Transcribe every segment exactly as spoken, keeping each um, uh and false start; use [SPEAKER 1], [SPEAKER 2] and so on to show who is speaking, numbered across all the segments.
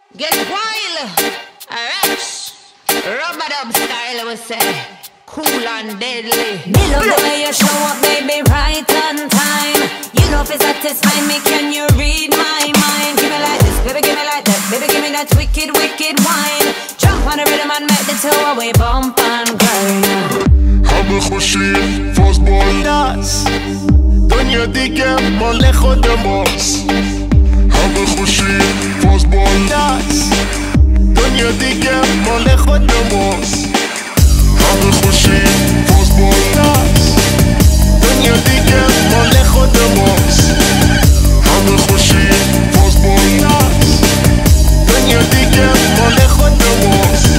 [SPEAKER 1] Get wild, rush, rubber dub style, we say, cool and deadly.
[SPEAKER 2] Me love the way you show up, baby, right on time. You know if it's satisfy me, can you read my mind? Give me like this, baby, give me like that, baby, give me that wicked, wicked wine. Jump on the rhythm and make the two away bump and grind.
[SPEAKER 3] همه خوشی فازبال دست دنیا دیگه مال خود ماست. همه خوشی فازبال دست دنیا دیگه مال خود ماست. همه خوشی فازبال دست دنیا دیگه مال خود ماست. همه خوشی فازبال دست دنیا دیگه مال خود ماست.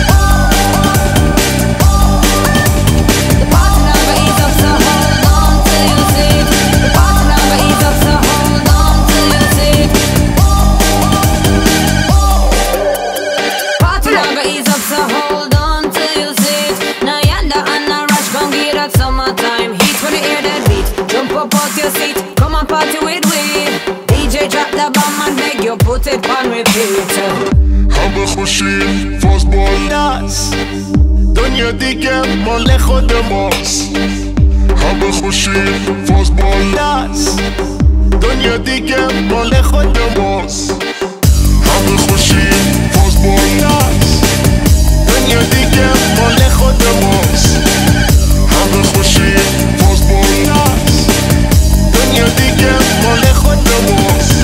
[SPEAKER 2] Put it on repeat.
[SPEAKER 3] همه خوشی فازبال دست دنیا دیگه مال خود ماست. همه خوشی فازبال دست دنیا دیگه مال خود ماست. همه خوشی فازبال دست دنیا دیگه مال خود ماست. همه خوشی فازبال دست دنیا دیگه مال خود ماست.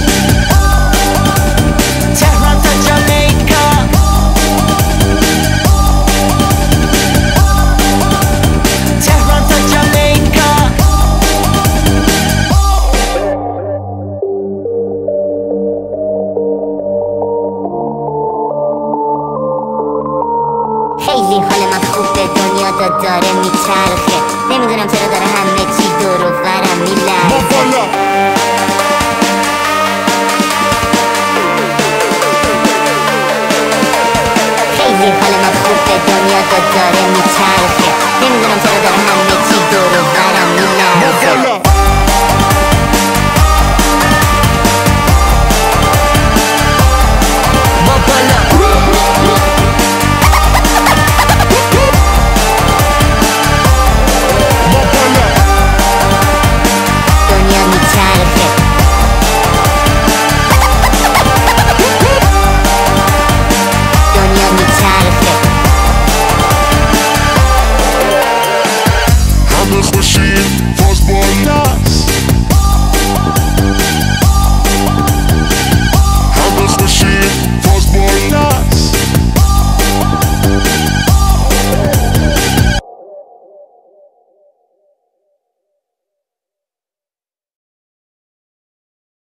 [SPEAKER 4] خیلی حال من خوبه، دنیا دا داره میچرخه، نمیدونم چرا داره همه چی دور و برم میلرزه. خیلی حال من خوبه، دنیا دا داره میچرخه، نمیدونم چرا داره همه چی دور و برم میلرزه.